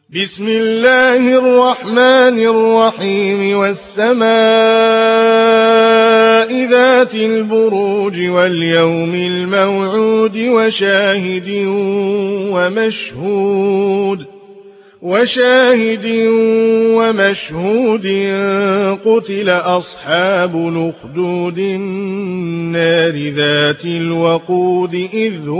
بسم الله الرحمن الرحيم والسماء ذات البروج واليوم الموعود وشاهد ومشهود قتل أصحاب الأخدود النار ذات الوقود إذ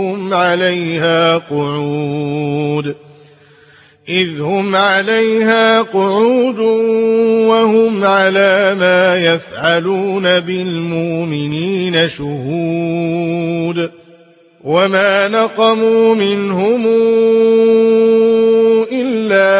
هم عليها قعود وهم على ما يفعلون بالمؤمنين شهود وما نقموا منهم إلا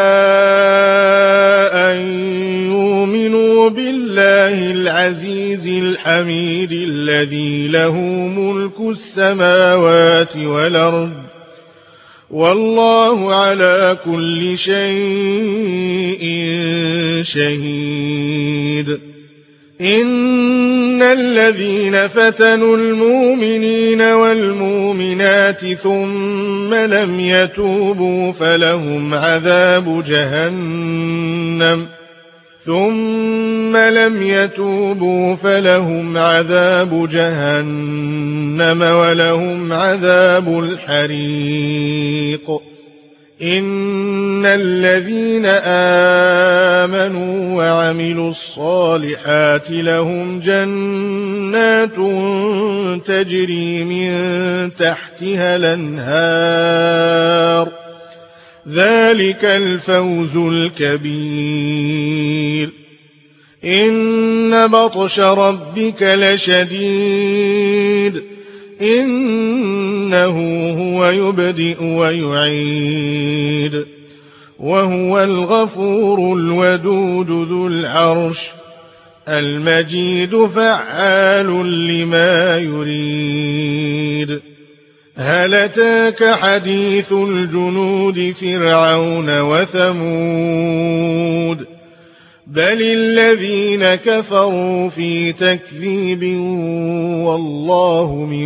أن يؤمنوا بالله العزيز الحميد الذي له ملك السماوات والأرض والله على كل شيء شهيد. إن الذين فتنوا المؤمنين والمؤمنات ثم لم يتوبوا فلهم عذاب جهنم ولهم عذاب الحريق. إن الذين آمنوا وعملوا الصالحات لهم جنات تجري من تحتها الأنهار ذلك الفوز الكبير. إن بطش ربك لشديد إنه هو يبدئ ويعيد وهو الغفور الودود ذو العرش المجيد فعال لما يريد. هل أتاك حديث الجنود فرعون وثمود بل الذين كفروا في تكذيب والله من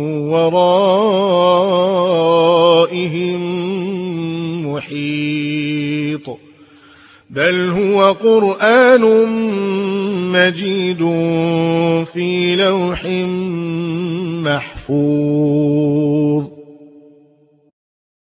ورائهم محيط. بل هو قرآن مجيد في لوح محفوظ.